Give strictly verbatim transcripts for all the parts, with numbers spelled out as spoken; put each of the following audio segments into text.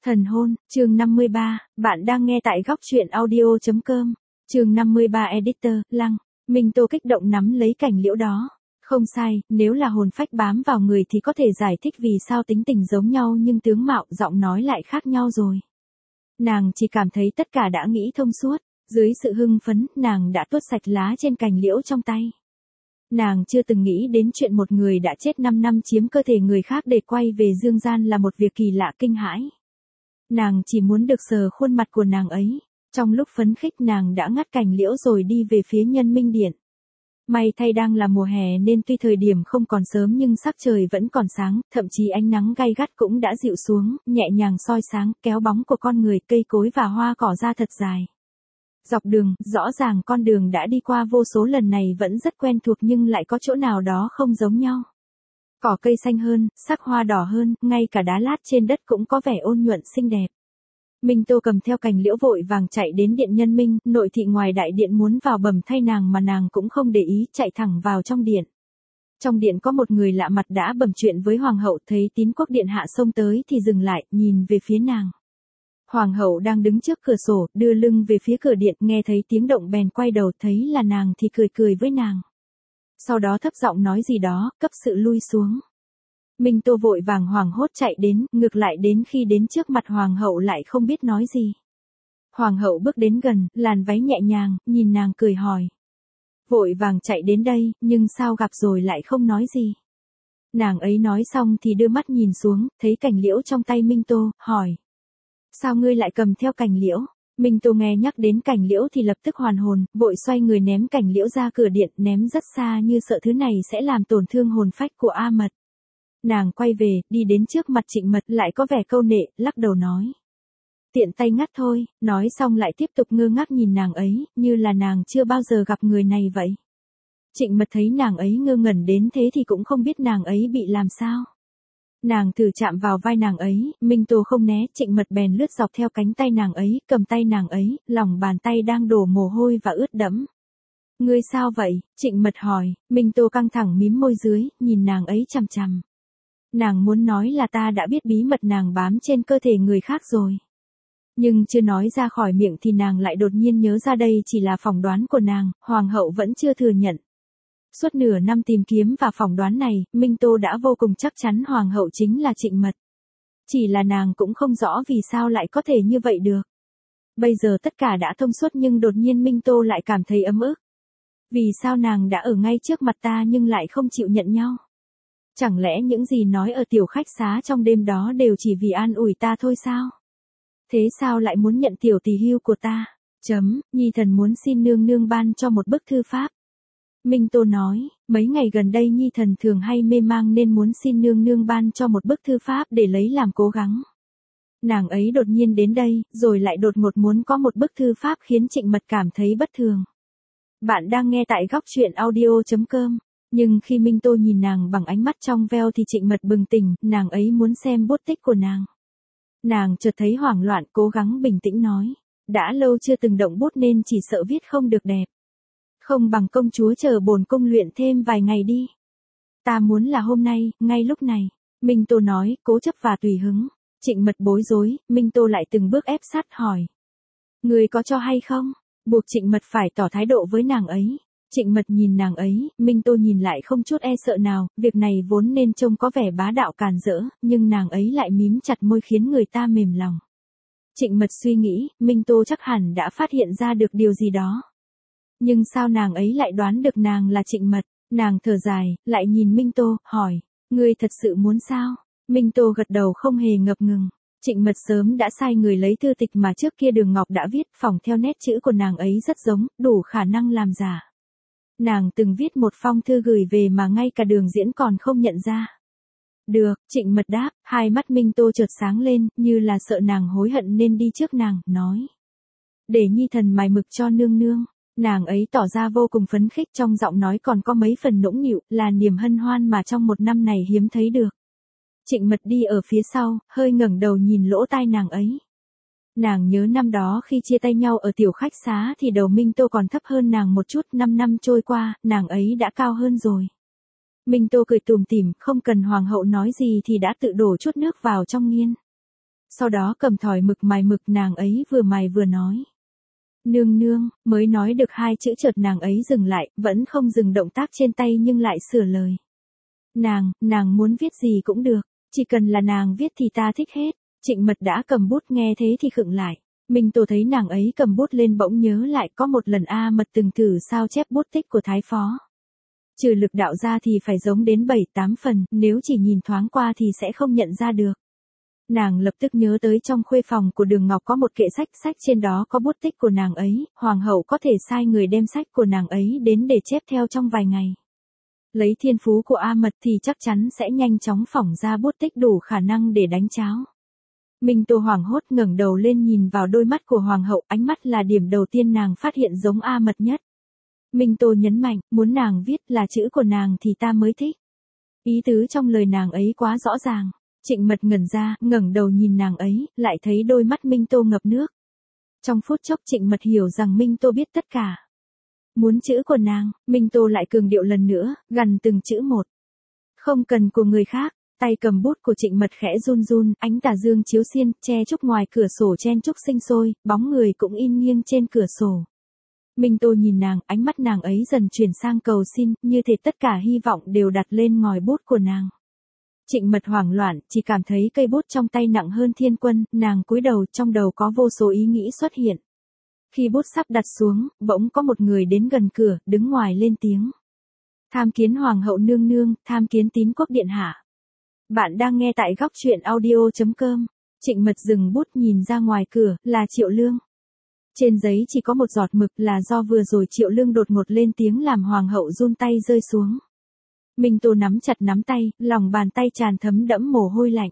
Thần hôn, chương năm mươi ba, bạn đang nghe tại góc truyện audio chấm com. Chương năm mươi ba Editor, Lăng. Minh Tô kích động nắm lấy cành liễu đó. Không sai, nếu là hồn phách bám vào người thì có thể giải thích vì sao tính tình giống nhau nhưng tướng mạo, giọng nói lại khác nhau rồi. Nàng chỉ cảm thấy tất cả đã nghĩ thông suốt. Dưới sự hưng phấn, nàng đã tuốt sạch lá trên cành liễu trong tay. Nàng chưa từng nghĩ đến chuyện một người đã chết năm năm chiếm cơ thể người khác để quay về dương gian là một việc kỳ lạ kinh hãi. Nàng chỉ muốn được sờ khuôn mặt của nàng ấy. Trong lúc phấn khích nàng đã ngắt cành liễu rồi đi về phía Nhân Minh Điện. May thay đang là mùa hè nên tuy thời điểm không còn sớm nhưng sắc trời vẫn còn sáng, thậm chí ánh nắng gay gắt cũng đã dịu xuống, nhẹ nhàng soi sáng, kéo bóng của con người, cây cối và hoa cỏ ra thật dài. Dọc đường, rõ ràng con đường đã đi qua vô số lần này vẫn rất quen thuộc nhưng lại có chỗ nào đó không giống nhau. Cỏ cây xanh hơn, sắc hoa đỏ hơn, ngay cả đá lát trên đất cũng có vẻ ôn nhuận xinh đẹp. Minh Tô cầm theo cành liễu vội vàng chạy đến điện Nhân Minh, nội thị ngoài đại điện muốn vào bẩm thay nàng mà nàng cũng không để ý, chạy thẳng vào trong điện. Trong điện có một người lạ mặt đã bẩm chuyện với hoàng hậu, thấy Tín Quốc điện hạ xông tới thì dừng lại, nhìn về phía nàng. Hoàng hậu đang đứng trước cửa sổ, đưa lưng về phía cửa điện, nghe thấy tiếng động bèn quay đầu, thấy là nàng thì cười cười với nàng. Sau đó thấp giọng nói gì đó, cấp sự lui xuống. Minh Tô vội vàng hoảng hốt chạy đến, ngược lại đến khi đến trước mặt hoàng hậu lại không biết nói gì. Hoàng hậu bước đến gần, làn váy nhẹ nhàng, nhìn nàng cười hỏi. Vội vàng chạy đến đây, nhưng sao gặp rồi lại không nói gì. Nàng ấy nói xong thì đưa mắt nhìn xuống, thấy cành liễu trong tay Minh Tô, hỏi. Sao ngươi lại cầm theo cành liễu? Minh Tô nghe nhắc đến cành liễu thì lập tức hoàn hồn, vội xoay người ném cành liễu ra cửa điện, ném rất xa như sợ thứ này sẽ làm tổn thương hồn phách của A Mật. Nàng quay về, đi đến trước mặt Trịnh Mật lại có vẻ câu nệ, lắc đầu nói. Tiện tay ngắt thôi, nói xong lại tiếp tục ngơ ngác nhìn nàng ấy, như là nàng chưa bao giờ gặp người này vậy. Trịnh Mật thấy nàng ấy ngơ ngẩn đến thế thì cũng không biết nàng ấy bị làm sao. Nàng thử chạm vào vai nàng ấy, Minh Tô không né, Trịnh Mật bèn lướt dọc theo cánh tay nàng ấy, cầm tay nàng ấy, lòng bàn tay đang đổ mồ hôi và ướt đẫm. Ngươi sao vậy? Trịnh Mật hỏi, Minh Tô căng thẳng mím môi dưới, nhìn nàng ấy chằm chằm. Nàng muốn nói là ta đã biết bí mật nàng bám trên cơ thể người khác rồi. Nhưng chưa nói ra khỏi miệng thì nàng lại đột nhiên nhớ ra đây chỉ là phỏng đoán của nàng, hoàng hậu vẫn chưa thừa nhận. Suốt nửa năm tìm kiếm và phỏng đoán này, Minh Tô đã vô cùng chắc chắn hoàng hậu chính là Trịnh Mật. Chỉ là nàng cũng không rõ vì sao lại có thể như vậy được. Bây giờ tất cả đã thông suốt nhưng đột nhiên Minh Tô lại cảm thấy ấm ức. Vì sao nàng đã ở ngay trước mặt ta nhưng lại không chịu nhận nhau? Chẳng lẽ những gì nói ở tiểu khách xá trong đêm đó đều chỉ vì an ủi ta thôi sao? Thế sao lại muốn nhận tiểu tỳ hưu của ta? Chấm, Nhi thần muốn xin nương nương ban cho một bức thư pháp. Minh Tô nói, mấy ngày gần đây Nhi thần thường hay mê mang nên muốn xin nương nương ban cho một bức thư pháp để lấy làm cố gắng. Nàng ấy đột nhiên đến đây, rồi lại đột ngột muốn có một bức thư pháp khiến Trịnh Mật cảm thấy bất thường. Bạn đang nghe tại góc truyện audio chấm com. Nhưng khi Minh Tô nhìn nàng bằng ánh mắt trong veo thì Trịnh Mật bừng tỉnh, nàng ấy muốn xem bút tích của nàng. Nàng chợt thấy hoảng loạn, cố gắng bình tĩnh nói. Đã lâu chưa từng động bút nên chỉ sợ viết không được đẹp. Không bằng công chúa chờ bổn cung luyện thêm vài ngày đi. Ta muốn là hôm nay, ngay lúc này. Minh Tô nói, cố chấp và tùy hứng. Trịnh Mật bối rối, Minh Tô lại từng bước ép sát hỏi. Người có cho hay không? Buộc Trịnh Mật phải tỏ thái độ với nàng ấy. Trịnh Mật nhìn nàng ấy, Minh Tô nhìn lại không chút e sợ nào, việc này vốn nên trông có vẻ bá đạo càn rỡ, nhưng nàng ấy lại mím chặt môi khiến người ta mềm lòng. Trịnh Mật suy nghĩ, Minh Tô chắc hẳn đã phát hiện ra được điều gì đó. Nhưng sao nàng ấy lại đoán được nàng là Trịnh Mật? Nàng thở dài, lại nhìn Minh Tô, hỏi, ngươi thật sự muốn sao? Minh Tô gật đầu không hề ngập ngừng. Trịnh Mật sớm đã sai người lấy thư tịch mà trước kia Đường Ngọc đã viết, phỏng theo nét chữ của nàng ấy rất giống, đủ khả năng làm giả. Nàng từng viết một phong thư gửi về mà ngay cả Đường Diễn còn không nhận ra. Được, Trịnh Mật đáp, hai mắt Minh Tô chợt sáng lên, như là sợ nàng hối hận nên đi trước nàng, nói. Để Nhi thần mài mực cho nương nương. Nàng ấy tỏ ra vô cùng phấn khích, trong giọng nói còn có mấy phần nũng nịu, là niềm hân hoan mà trong một năm này hiếm thấy được. Trịnh Mật đi ở phía sau, hơi ngẩng đầu nhìn lỗ tai nàng ấy. Nàng nhớ năm đó khi chia tay nhau ở tiểu khách xá thì đầu Minh Tô còn thấp hơn nàng một chút, năm năm trôi qua, nàng ấy đã cao hơn rồi. Minh Tô cười tủm tỉm, không cần hoàng hậu nói gì thì đã tự đổ chút nước vào trong nghiên. Sau đó cầm thỏi mực mài mực, nàng ấy vừa mài vừa nói. Nương nương, mới nói được hai chữ chợt nàng ấy dừng lại, vẫn không dừng động tác trên tay nhưng lại sửa lời. Nàng, nàng muốn viết gì cũng được, chỉ cần là nàng viết thì ta thích hết. Trịnh Mật đã cầm bút, nghe thế thì khựng lại. Minh Tô thấy nàng ấy cầm bút lên bỗng nhớ lại có một lần A Mật từng thử sao chép bút tích của Thái Phó. Trừ lực đạo ra thì phải giống đến bảy tám phần, nếu chỉ nhìn thoáng qua thì sẽ không nhận ra được. Nàng lập tức nhớ tới trong khuê phòng của Đường Ngọc có một kệ sách, sách trên đó có bút tích của nàng ấy, hoàng hậu có thể sai người đem sách của nàng ấy đến để chép theo trong vài ngày. Lấy thiên phú của A Mật thì chắc chắn sẽ nhanh chóng phỏng ra bút tích đủ khả năng để đánh cháo. Minh Tô hoảng hốt ngẩng đầu lên nhìn vào đôi mắt của hoàng hậu, ánh mắt là điểm đầu tiên nàng phát hiện giống A Mật nhất. Minh Tô nhấn mạnh, muốn nàng viết là chữ của nàng thì ta mới thích. Ý tứ trong lời nàng ấy quá rõ ràng. Trịnh Mật ngẩn ra, ngẩng đầu nhìn nàng ấy, lại thấy đôi mắt Minh Tô ngập nước. Trong phút chốc Trịnh Mật hiểu rằng Minh Tô biết tất cả. Muốn chữ của nàng, Minh Tô lại cường điệu lần nữa, gằn từng chữ một. Không cần của người khác. Tay cầm bút của Trịnh Mật khẽ run run, ánh tà dương chiếu xiên, che chúc ngoài cửa sổ chen chúc sinh sôi, bóng người cũng in nghiêng trên cửa sổ. Minh Tô nhìn nàng, ánh mắt nàng ấy dần chuyển sang cầu xin, như thể tất cả hy vọng đều đặt lên ngòi bút của nàng. Trịnh Mật hoảng loạn, chỉ cảm thấy cây bút trong tay nặng hơn thiên quân, nàng cúi đầu, trong đầu có vô số ý nghĩ xuất hiện. Khi bút sắp đặt xuống, bỗng có một người đến gần cửa, đứng ngoài lên tiếng. Tham kiến hoàng hậu nương nương, tham kiến Tín Quốc điện hạ. Bạn đang nghe tại góc truyện audio chấm com. Trịnh Mật dừng bút nhìn ra ngoài cửa, là Triệu Lương. Trên giấy chỉ có một giọt mực, là do vừa rồi Triệu Lương đột ngột lên tiếng làm hoàng hậu run tay rơi xuống. Minh Tô nắm chặt nắm tay, lòng bàn tay tràn thấm đẫm mồ hôi lạnh.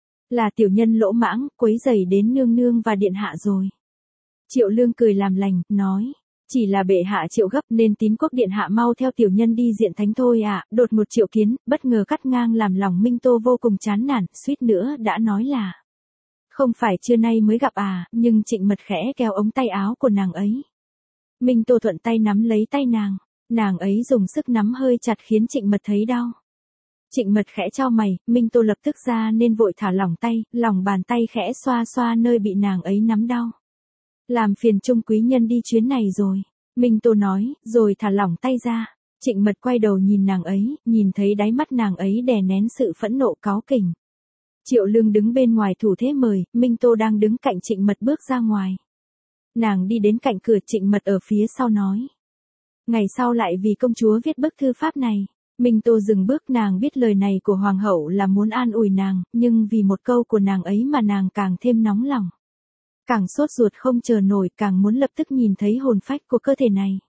Là tiểu nhân lỗ mãng, quấy rầy đến nương nương và điện hạ rồi. Triệu Lương cười làm lành, nói. Chỉ là bệ hạ triệu gấp nên Tín Quốc điện hạ mau theo tiểu nhân đi diện thánh thôi ạ. À. Đột một triệu kiến, bất ngờ cắt ngang làm lòng Minh Tô vô cùng chán nản, suýt nữa đã nói là. Không phải trưa nay mới gặp à, nhưng Trịnh Mật khẽ kéo ống tay áo của nàng ấy. Minh Tô thuận tay nắm lấy tay nàng, nàng ấy dùng sức nắm hơi chặt khiến Trịnh Mật thấy đau. Trịnh Mật khẽ chau mày, Minh Tô lập tức ra nên vội thả lỏng tay, lòng bàn tay khẽ xoa xoa nơi bị nàng ấy nắm đau. Làm phiền Trung quý nhân đi chuyến này rồi. Minh Tô nói, rồi thả lỏng tay ra. Trịnh Mật quay đầu nhìn nàng ấy, nhìn thấy đáy mắt nàng ấy đè nén sự phẫn nộ cáu kỉnh. Triệu Lương đứng bên ngoài thủ thế mời, Minh Tô đang đứng cạnh Trịnh Mật bước ra ngoài. Nàng đi đến cạnh cửa, Trịnh Mật ở phía sau nói. Ngày sau lại vì công chúa viết bức thư pháp này. Minh Tô dừng bước, nàng biết lời này của hoàng hậu là muốn an ủi nàng, nhưng vì một câu của nàng ấy mà nàng càng thêm nóng lòng. Càng sốt ruột không chờ nổi, càng muốn lập tức nhìn thấy hồn phách của cơ thể này.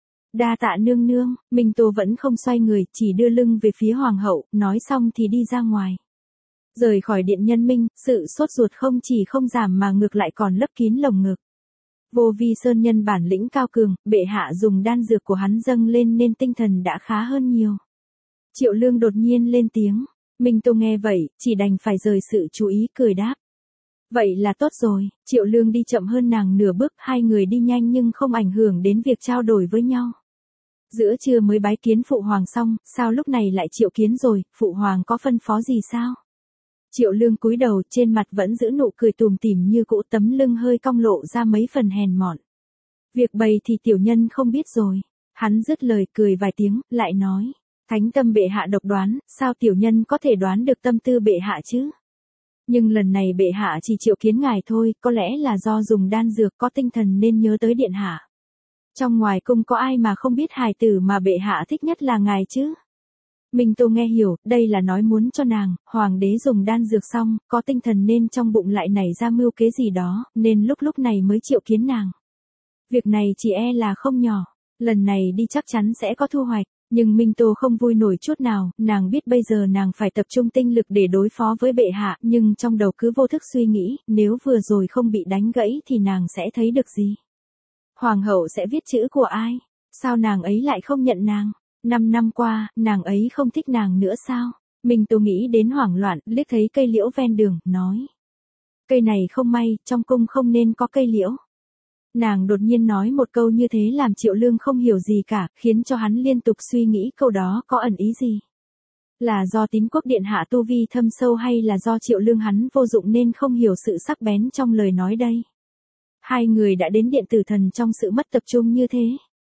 Đa tạ nương nương, Minh Tô vẫn không xoay người, chỉ đưa lưng về phía hoàng hậu, nói xong thì đi ra ngoài. Rời khỏi điện Nhân Minh, sự sốt ruột không chỉ không giảm mà ngược lại còn lấp kín lồng ngực. Vô Vi Sơn nhân bản lĩnh cao cường, bệ hạ dùng đan dược của hắn dâng lên nên tinh thần đã khá hơn nhiều. Triệu Lương đột nhiên lên tiếng, Minh Tô nghe vậy, chỉ đành phải rời sự chú ý, cười đáp. Vậy là tốt rồi. Triệu Lương đi chậm hơn nàng nửa bước, hai người đi nhanh nhưng không ảnh hưởng đến việc trao đổi với nhau. Giữa trưa mới bái kiến phụ hoàng xong, sao lúc này lại triệu kiến rồi, phụ hoàng có phân phó gì sao? Triệu Lương cúi đầu, trên mặt vẫn giữ nụ cười tủm tỉm như cũ, tấm lưng hơi cong lộ ra mấy phần hèn mọn. Việc bày thì tiểu nhân không biết rồi. Hắn dứt lời cười vài tiếng, lại nói. Thánh tâm bệ hạ độc đoán, sao tiểu nhân có thể đoán được tâm tư bệ hạ chứ? Nhưng lần này bệ hạ chỉ triệu kiến ngài thôi, có lẽ là do dùng đan dược có tinh thần nên nhớ tới điện hạ. Trong ngoài cung có ai mà không biết hài tử mà bệ hạ thích nhất là ngài chứ? Minh Tô nghe hiểu, đây là nói muốn cho nàng, hoàng đế dùng đan dược xong, có tinh thần nên trong bụng lại nảy ra mưu kế gì đó, nên lúc lúc này mới triệu kiến nàng. Việc này chỉ e là không nhỏ, lần này đi chắc chắn sẽ có thu hoạch. Nhưng Minh Tô không vui nổi chút nào, nàng biết bây giờ nàng phải tập trung tinh lực để đối phó với bệ hạ, nhưng trong đầu cứ vô thức suy nghĩ, nếu vừa rồi không bị đánh gãy thì nàng sẽ thấy được gì? Hoàng hậu sẽ viết chữ của ai? Sao nàng ấy lại không nhận nàng? Năm năm qua, nàng ấy không thích nàng nữa sao? Minh Tô nghĩ đến hoảng loạn, liếc thấy cây liễu ven đường, nói. Cây này không may, trong cung không nên có cây liễu. Nàng đột nhiên nói một câu như thế làm Triệu Lương không hiểu gì cả, khiến cho hắn liên tục suy nghĩ câu đó có ẩn ý gì. Là do Tín Quốc điện hạ tu vi thâm sâu hay là do Triệu Lương hắn vô dụng nên không hiểu sự sắc bén trong lời nói đây. Hai người đã đến điện tử thần trong sự mất tập trung như thế.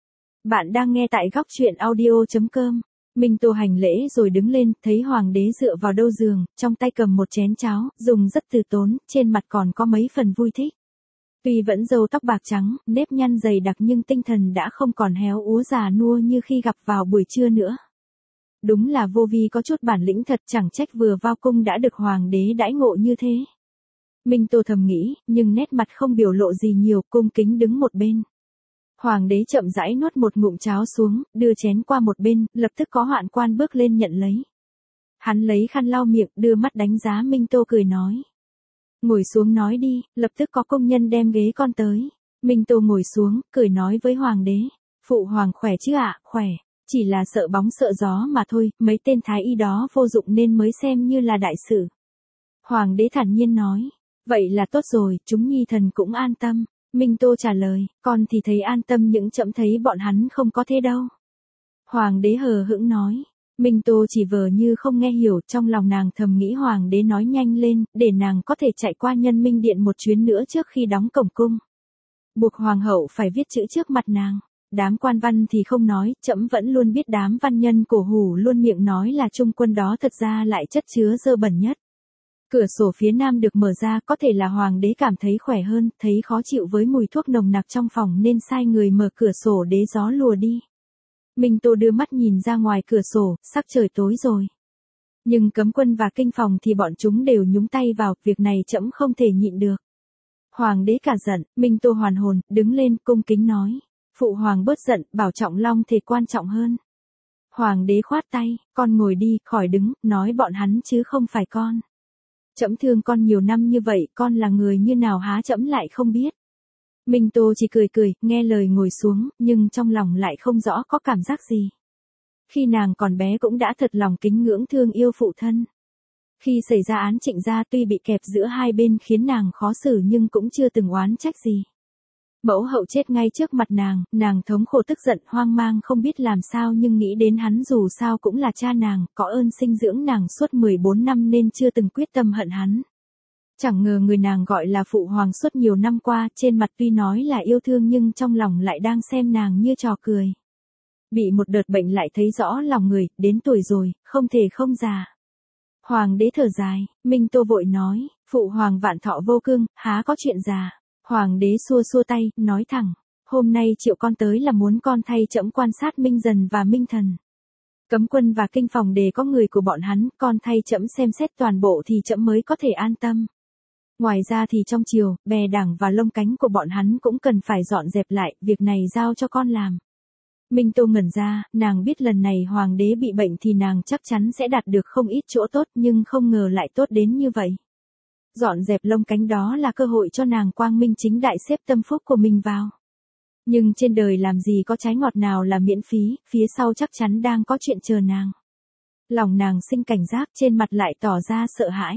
Bạn đang nghe tại góc truyện audio.com. Minh Tô hành lễ rồi đứng lên, thấy hoàng đế dựa vào đầu giường, trong tay cầm một chén cháo, dùng rất từ tốn, trên mặt còn có mấy phần vui thích. Tuy vẫn râu tóc bạc trắng, nếp nhăn dày đặc nhưng tinh thần đã không còn héo úa già nua như khi gặp vào buổi trưa nữa. Đúng là vô vi có chút bản lĩnh thật, chẳng trách vừa vào cung đã được hoàng đế đãi ngộ như thế. Minh Tô thầm nghĩ, nhưng nét mặt không biểu lộ gì nhiều, cung kính đứng một bên. Hoàng đế chậm rãi nuốt một ngụm cháo xuống, đưa chén qua một bên, lập tức có hoạn quan bước lên nhận lấy. Hắn lấy khăn lau miệng, đưa mắt đánh giá Minh Tô cười nói. Ngồi xuống nói đi, lập tức có công nhân đem ghế con tới. Minh Tô ngồi xuống, cười nói với hoàng đế. Phụ hoàng khỏe chứ ạ, khỏe. Chỉ là sợ bóng sợ gió mà thôi, mấy tên thái y đó vô dụng nên mới xem như là đại sự. Hoàng đế thản nhiên nói. Vậy là tốt rồi, chúng nhi thần cũng an tâm. Minh Tô trả lời, con thì thấy an tâm những chậm thấy bọn hắn không có thế đâu. Hoàng đế hờ hững nói. Minh Tô chỉ vờ như không nghe hiểu, trong lòng nàng thầm nghĩ hoàng đế nói nhanh lên, để nàng có thể chạy qua Nhân Minh Điện một chuyến nữa trước khi đóng cổng cung. Buộc hoàng hậu phải viết chữ trước mặt nàng. Đám quan văn thì không nói, trẫm vẫn luôn biết đám văn nhân cổ hủ luôn miệng nói là trung quân đó thật ra lại chất chứa dơ bẩn nhất. Cửa sổ phía nam được mở ra, có thể là hoàng đế cảm thấy khỏe hơn, thấy khó chịu với mùi thuốc nồng nặc trong phòng nên sai người mở cửa sổ để gió lùa đi. Minh Tô đưa mắt nhìn ra ngoài cửa sổ, sắc trời tối rồi. Nhưng cấm quân và kinh phòng thì bọn chúng đều nhúng tay vào, việc này trẫm không thể nhịn được. Hoàng đế cả giận, Minh Tô hoàn hồn, đứng lên cung kính nói. Phụ hoàng bớt giận, bảo Trọng Long thì quan trọng hơn. Hoàng đế khoát tay, con ngồi đi, khỏi đứng, nói bọn hắn chứ không phải con. Trẫm thương con nhiều năm như vậy, con là người như nào há trẫm lại không biết. Minh Tô chỉ cười cười, nghe lời ngồi xuống, nhưng trong lòng lại không rõ có cảm giác gì. Khi nàng còn bé cũng đã thật lòng kính ngưỡng thương yêu phụ thân. Khi xảy ra án Trịnh gia tuy bị kẹp giữa hai bên khiến nàng khó xử nhưng cũng chưa từng oán trách gì. Mẫu hậu chết ngay trước mặt nàng, nàng thống khổ tức giận hoang mang không biết làm sao nhưng nghĩ đến hắn dù sao cũng là cha nàng, có ơn sinh dưỡng nàng suốt mười bốn năm nên chưa từng quyết tâm hận hắn. Chẳng ngờ người nàng gọi là phụ hoàng suốt nhiều năm qua, trên mặt tuy nói là yêu thương nhưng trong lòng lại đang xem nàng như trò cười. Bị một đợt bệnh lại thấy rõ lòng người, đến tuổi rồi, không thể không già. Hoàng đế thở dài, Minh Tô vội nói, phụ hoàng vạn thọ vô cương, há có chuyện già. Hoàng đế xua xua tay, nói thẳng, hôm nay triệu con tới là muốn con thay trẫm quan sát Minh Dần và Minh Thần. Cấm quân và kinh phòng để có người của bọn hắn, con thay trẫm xem xét toàn bộ thì trẫm mới có thể an tâm. Ngoài ra thì trong triều, bè đảng và lông cánh của bọn hắn cũng cần phải dọn dẹp lại, việc này giao cho con làm. Minh Tô ngẩn ra, nàng biết lần này hoàng đế bị bệnh thì nàng chắc chắn sẽ đạt được không ít chỗ tốt nhưng không ngờ lại tốt đến như vậy. Dọn dẹp lông cánh đó là cơ hội cho nàng quang minh chính đại xếp tâm phúc của mình vào. Nhưng trên đời làm gì có trái ngọt nào là miễn phí, phía sau chắc chắn đang có chuyện chờ nàng. Lòng nàng sinh cảnh giác, trên mặt lại tỏ ra sợ hãi.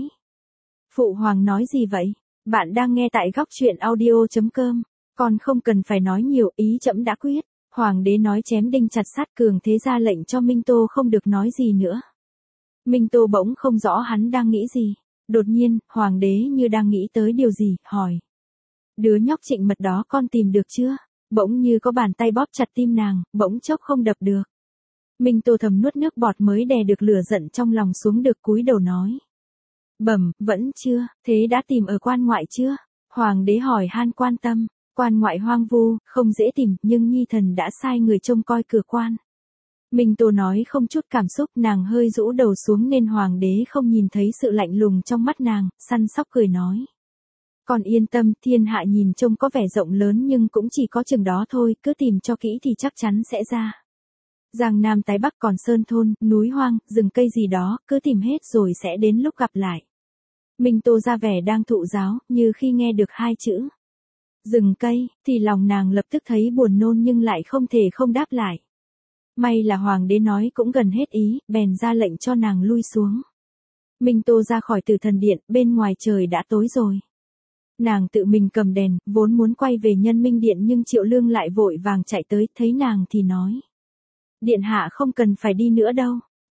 Phụ hoàng nói gì vậy? Bạn đang nghe tại góc truyện audio.com. Con không cần phải nói nhiều, ý trẫm đã quyết. Hoàng đế nói chém đinh chặt sắt cường thế ra lệnh cho Minh Tô không được nói gì nữa. Minh Tô bỗng không rõ hắn đang nghĩ gì. Đột nhiên, hoàng đế như đang nghĩ tới điều gì, hỏi. Đứa nhóc Trịnh Mật đó con tìm được chưa? Bỗng như có bàn tay bóp chặt tim nàng, bỗng chốc không đập được. Minh Tô thầm nuốt nước bọt mới đè được lửa giận trong lòng xuống được cúi đầu nói. Bẩm, vẫn chưa, thế đã tìm ở quan ngoại chưa? Hoàng đế hỏi han quan tâm, quan ngoại hoang vu, không dễ tìm, nhưng nhi thần đã sai người trông coi cửa quan. Minh Tô nói không chút cảm xúc, nàng hơi rũ đầu xuống nên hoàng đế không nhìn thấy sự lạnh lùng trong mắt nàng, săn sóc cười nói. Còn yên tâm, thiên hạ nhìn trông có vẻ rộng lớn nhưng cũng chỉ có chừng đó thôi, cứ tìm cho kỹ thì chắc chắn sẽ ra. Giang Nam Tái Bắc còn sơn thôn, núi hoang, rừng cây gì đó, cứ tìm hết rồi sẽ đến lúc gặp lại. Minh Tô ra vẻ đang thụ giáo, như khi nghe được hai chữ. Rừng cây, thì lòng nàng lập tức thấy buồn nôn nhưng lại không thể không đáp lại. May là hoàng đế nói cũng gần hết ý, bèn ra lệnh cho nàng lui xuống. Minh Tô ra khỏi Tử Thần Điện, bên ngoài trời đã tối rồi. Nàng tự mình cầm đèn, vốn muốn quay về Nhân Minh Điện nhưng Triệu Lương lại vội vàng chạy tới, thấy nàng thì nói. Điện hạ không cần phải đi nữa đâu,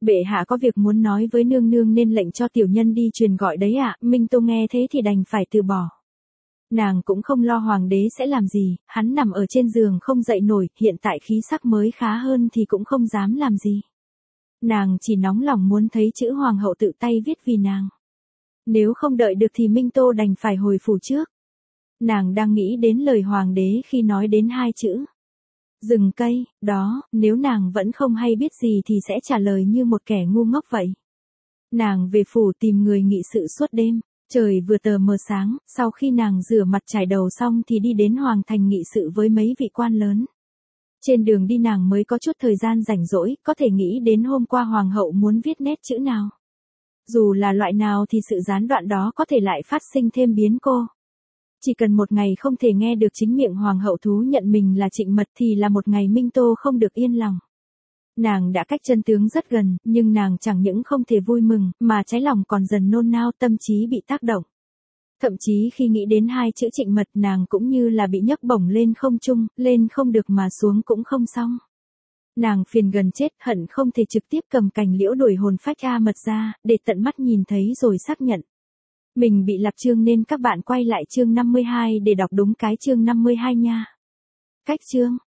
Bệ hạ có việc muốn nói với nương nương nên lệnh cho tiểu nhân đi truyền gọi đấy ạ. Minh Tô nghe thế thì đành phải từ bỏ. Nàng cũng không lo hoàng đế sẽ làm gì, hắn nằm ở trên giường không dậy nổi, hiện tại khí sắc mới khá hơn thì cũng không dám làm gì. Nàng chỉ nóng lòng muốn thấy chữ hoàng hậu tự tay viết vì nàng. Nếu không đợi được thì Minh Tô đành phải hồi phủ trước. Nàng đang nghĩ đến lời hoàng đế khi nói đến hai chữ rừng cây, đó, nếu nàng vẫn không hay biết gì thì sẽ trả lời như một kẻ ngu ngốc vậy. Nàng về phủ tìm người nghị sự suốt đêm, trời vừa tờ mờ sáng, sau khi nàng rửa mặt chải đầu xong thì đi đến Hoàng Thành nghị sự với mấy vị quan lớn. Trên đường đi nàng mới có chút thời gian rảnh rỗi, có thể nghĩ đến hôm qua hoàng hậu muốn viết nét chữ nào. Dù là loại nào thì sự gián đoạn đó có thể lại phát sinh thêm biến cô. Chỉ cần một ngày không thể nghe được chính miệng hoàng hậu thú nhận mình là Trịnh Mật thì là một ngày Minh Tô không được yên lòng. Nàng đã cách chân tướng rất gần, nhưng nàng chẳng những không thể vui mừng, mà trái lòng còn dần nôn nao, tâm trí bị tác động. Thậm chí khi nghĩ đến hai chữ Trịnh Mật nàng cũng như là bị nhấc bổng lên không trung, lên không được mà xuống cũng không xong. Nàng phiền gần chết, hận không thể trực tiếp cầm cành liễu đuổi hồn phách A Mật ra, để tận mắt nhìn thấy rồi xác nhận. Mình bị lặp chương nên các bạn quay lại chương năm mươi hai để đọc đúng cái chương năm mươi hai nha. Cách chương